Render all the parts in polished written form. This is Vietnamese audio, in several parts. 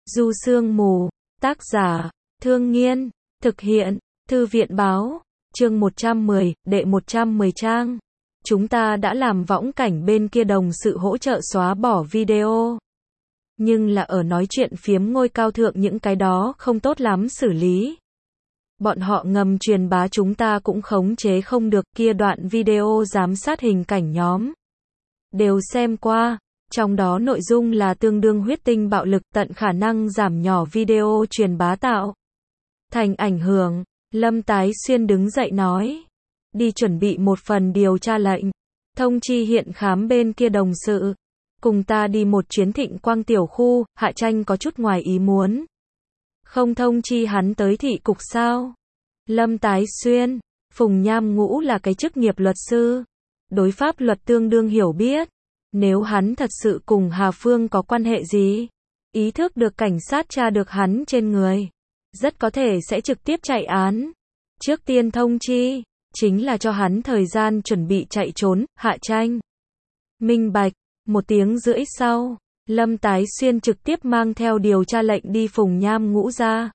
Du Sương Mù, tác giả, Thương Nghiên, thực hiện, Thư viện báo, chương 110, đệ 110 trang. Chúng ta đã làm võng cảnh bên kia đồng sự hỗ trợ xóa bỏ video. Nhưng là ở nói chuyện phiếm ngôi cao thượng những cái đó không tốt lắm xử lý. Bọn họ ngầm truyền bá chúng ta cũng khống chế không được kia đoạn video giám sát hình cảnh nhóm. Đều xem qua. Trong đó nội dung là tương đương huyết tinh bạo lực tận khả năng giảm nhỏ video truyền bá tạo thành ảnh hưởng. Lâm Tái Xuyên đứng dậy nói. Đi chuẩn bị một phần điều tra lệnh. Thông chi hiện khám bên kia đồng sự. Cùng ta đi một chuyến Thịnh Quang tiểu khu. Hạ Tranh có chút ngoài ý muốn. Không thông chi hắn tới thị cục sao? Lâm Tái Xuyên. Phùng Nham Ngũ là cái chức nghiệp luật sư. Đối pháp luật tương đương hiểu biết. Nếu hắn thật sự cùng Hà Phương có quan hệ gì, ý thức được cảnh sát tra được hắn trên người, rất có thể sẽ trực tiếp chạy án. Trước tiên thông chi, chính là cho hắn thời gian chuẩn bị chạy trốn. Hạ Tranh minh bạch. 1 tiếng rưỡi sau, Lâm Tái Xuyên trực tiếp mang theo điều tra lệnh đi Phùng Nham Ngũ ra.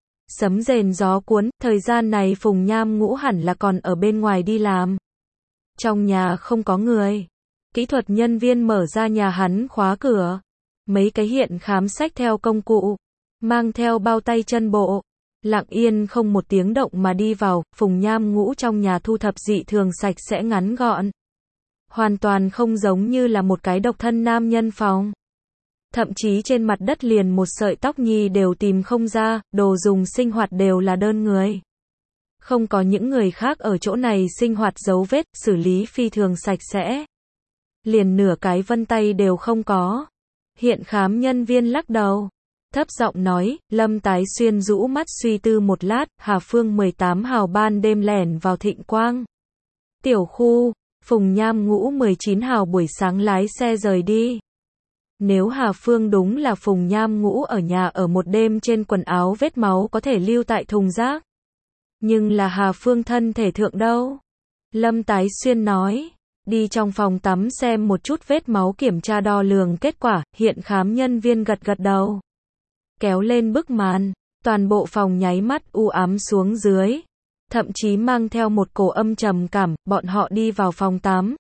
Sấm rền gió cuốn, thời gian này Phùng Nham Ngũ hẳn là còn ở bên ngoài đi làm. Trong nhà không có người. Kỹ thuật nhân viên mở ra nhà hắn khóa cửa. Mấy cái hiện khám sách theo công cụ. Mang theo bao tay chân bộ. Lặng yên không một tiếng động mà đi vào. Phùng Nham Ngũ trong nhà thu thập dị thường sạch sẽ ngắn gọn. Hoàn toàn không giống như là một cái độc thân nam nhân phòng. Thậm chí trên mặt đất liền một sợi tóc nhi đều tìm không ra. Đồ dùng sinh hoạt đều là đơn người. Không có những người khác ở chỗ này sinh hoạt dấu vết, xử lý phi thường sạch sẽ. Liền nửa cái vân tay đều không có. Hiện khám nhân viên lắc đầu. Thấp giọng nói. Lâm Tái Xuyên rũ mắt suy tư một lát. Hà Phương 18 hào ban đêm lẻn vào Thịnh Quang tiểu khu. Phùng Nham Ngũ 19 hào buổi sáng lái xe rời đi. Nếu Hà Phương đúng là Phùng Nham Ngũ ở nhà ở một đêm, trên quần áo vết máu có thể lưu tại thùng rác. Nhưng là Hà Phương thân thể thượng đâu? Lâm Tái Xuyên nói. Đi trong phòng tắm xem một chút vết máu, kiểm tra đo lường kết quả. Hiện khám nhân viên gật gật đầu. Kéo lên bức màn. Toàn bộ phòng nháy mắt u ám xuống dưới. Thậm chí mang theo một cổ âm trầm cảm. Bọn họ đi vào phòng tắm.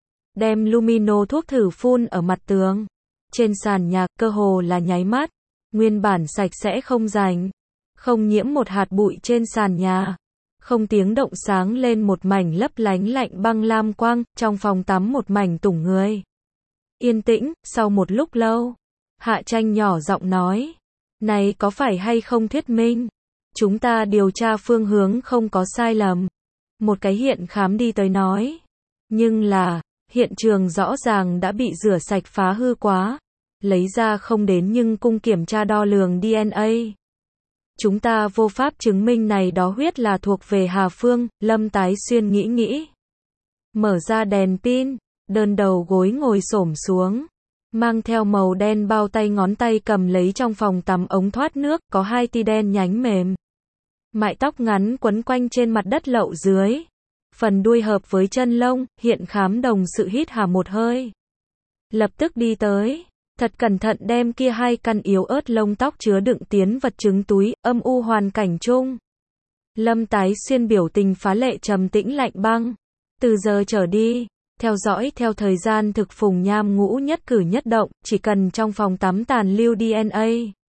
Đem Lumino thuốc thử phun ở mặt tường. Trên sàn nhà, cơ hồ là nháy mắt. Nguyên bản sạch sẽ không rành. Không nhiễm một hạt bụi trên sàn nhà. Không tiếng động sáng lên một mảnh lấp lánh lạnh băng lam quang. Trong phòng tắm một mảnh tủng người. Yên tĩnh. Sau một lúc lâu, Hạ Tranh nhỏ giọng nói. Này có phải hay không thuyết minh? Chúng ta điều tra phương hướng không có sai lầm. Một cái hiện khám đi tới nói. Nhưng là, hiện trường rõ ràng đã bị rửa sạch phá hư quá. Lấy ra không đến nhưng cung kiểm tra đo lường DNA. Chúng ta vô pháp chứng minh này đó huyết là thuộc về Hà Phương. Lâm Tái Xuyên nghĩ. Mở ra đèn pin, đơn đầu gối ngồi xổm xuống. Mang theo màu đen bao tay, ngón tay cầm lấy trong phòng tắm ống thoát nước, có 2 ti đen nhánh mềm. Mại tóc ngắn quấn quanh trên mặt đất lậu dưới. Phần đuôi hợp với chân lông. Hiện khám đồng sự hít hà một hơi. Lập tức đi tới. Thật cẩn thận đem kia 2 căn yếu ớt lông tóc chứa đựng tiến vật chứng túi. Âm u hoàn cảnh chung. Lâm Tái Xuyên biểu tình phá lệ trầm tĩnh lạnh băng. Từ giờ trở đi, theo dõi theo thời gian thực Phùng Nham Ngũ nhất cử nhất động. Chỉ cần trong phòng tắm tàn lưu DNA.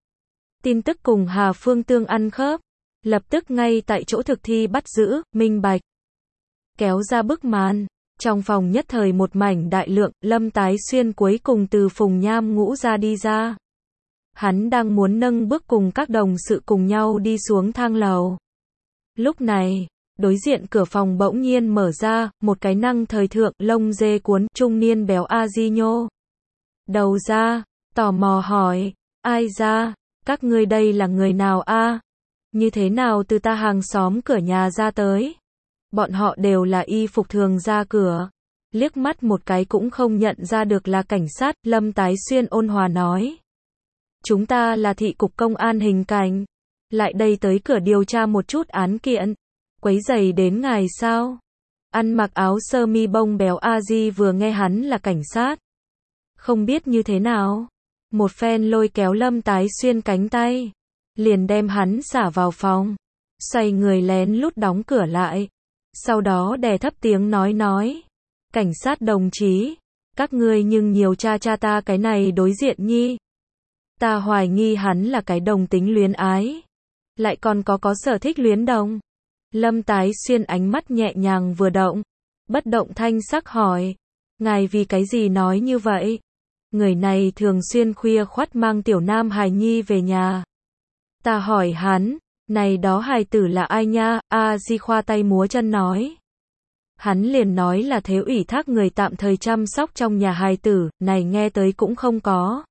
Tin tức cùng Hà Phương tương ăn khớp. Lập tức ngay tại chỗ thực thi bắt giữ. Minh bạch. Kéo ra bức màn. Trong phòng nhất thời một mảnh đại lượng. Lâm Tái Xuyên cuối cùng từ Phùng Nham Ngũ ra đi ra. Hắn đang muốn nâng bước cùng các đồng sự cùng nhau đi xuống thang lầu. Lúc này, đối diện cửa phòng bỗng nhiên mở ra. Một cái năng thời thượng, lông dê cuốn, trung niên béo a di nhô đầu ra, tò mò hỏi. Ai ra? Các ngươi đây là người nào a? Như thế nào từ ta hàng xóm cửa nhà ra tới? Bọn họ đều là y phục thường ra cửa. Liếc mắt một cái cũng không nhận ra được là cảnh sát. Lâm Tái Xuyên ôn hòa nói. Chúng ta là thị cục công an hình cảnh. Lại đây tới cửa điều tra một chút án kiện. Quấy rầy đến ngài sao? Ăn mặc áo sơ mi bông béo a di vừa nghe hắn là cảnh sát. Không biết như thế nào. một phen lôi kéo Lâm Tái Xuyên cánh tay, liền đem hắn xả vào phòng, xoay người lén lút đóng cửa lại, sau đó đè thấp tiếng nói, cảnh sát đồng chí, các ngươi nhưng nhiều cha ta cái này đối diện nhi. Ta hoài nghi hắn là cái đồng tính luyến ái, lại còn có sở thích luyến đồng. Lâm Tái Xuyên ánh mắt nhẹ nhàng vừa động, bất động thanh sắc hỏi, ngài vì cái gì nói như vậy? Người này thường xuyên khuya khoắt mang tiểu nam hài nhi về nhà. Ta hỏi hắn, này đó hài tử là ai nha? Di khoa tay múa chân nói. Hắn liền nói là thế ủy thác người tạm thời chăm sóc trong nhà hài tử, này nghe tới cũng không có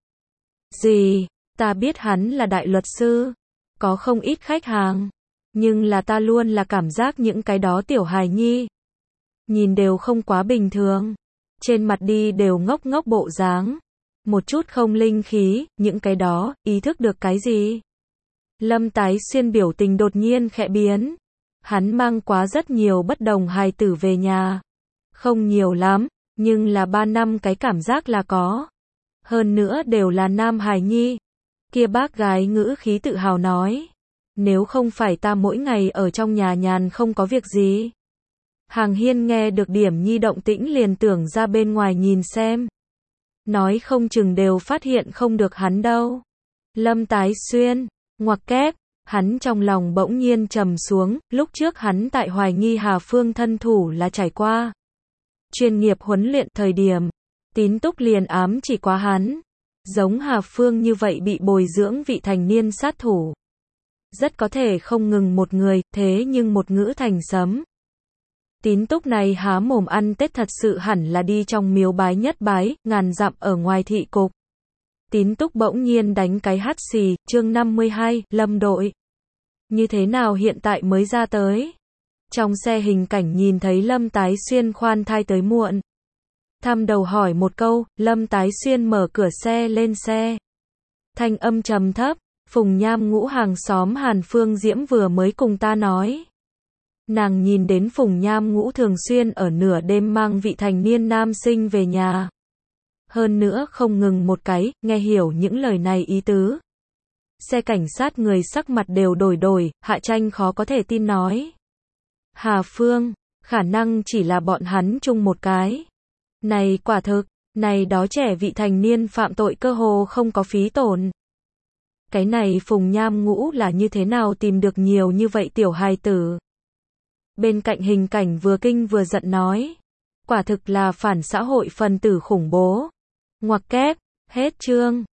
gì, ta biết hắn là đại luật sư, có không ít khách hàng, nhưng là ta luôn là cảm giác những cái đó tiểu hài nhi, nhìn đều không quá bình thường, trên mặt đi đều ngốc ngốc bộ dáng, một chút không linh khí, những cái đó, ý thức được cái gì? Lâm Tái Xuyên biểu tình đột nhiên khẽ biến. Hắn mang quá rất nhiều bất đồng hài tử về nhà. Không nhiều lắm, nhưng là 3 năm cái cảm giác là có. Hơn nữa đều là nam hài nhi. Kia bác gái ngữ khí tự hào nói. Nếu không phải ta mỗi ngày ở trong nhà nhàn không có việc gì. Hàng Hiên nghe được điểm nhi động tĩnh liền tưởng ra bên ngoài nhìn xem. Nói không chừng đều phát hiện không được hắn đâu. Lâm Tái Xuyên, ngoặc kép. Hắn trong lòng bỗng nhiên trầm xuống, lúc trước hắn tại hoài nghi Hà Phương thân thủ là trải qua chuyên nghiệp huấn luyện thời điểm, Tín Túc liền ám chỉ quá hắn, giống Hà Phương như vậy bị bồi dưỡng vị thành niên sát thủ. Rất có thể không ngừng một người, thế nhưng một ngữ thành sấm. Tín Túc này há mồm ăn Tết thật sự hẳn là đi trong miếu bái nhất bái, ngàn dặm ở ngoài thị cục. Tín Túc bỗng nhiên đánh cái hắt xì, chương 52, Lâm đội. Như thế nào hiện tại mới ra tới? Trong xe hình cảnh nhìn thấy Lâm Tái Xuyên khoan thai tới muộn. Thăm đầu hỏi một câu, Lâm Tái Xuyên mở cửa xe lên xe. Thanh âm trầm thấp, Phùng Nham Ngũ hàng xóm Hàn Phương Diễm vừa mới cùng ta nói. Nàng nhìn đến Phùng Nham Ngũ thường xuyên ở nửa đêm mang vị thành niên nam sinh về nhà. Hơn nữa không ngừng một cái, nghe hiểu những lời này ý tứ. Xe cảnh sát người sắc mặt đều đổi, Hạ Tranh khó có thể tin nói. Hà Phương, khả năng chỉ là bọn hắn chung một cái. Này quả thực, này đó trẻ vị thành niên phạm tội cơ hồ không có phí tổn. Cái này Phùng Nham Ngũ là như thế nào tìm được nhiều như vậy tiểu hài tử. Bên cạnh hình cảnh vừa kinh vừa giận nói. Quả thực là phản xã hội phần tử khủng bố. Ngoặc kép, hết chương.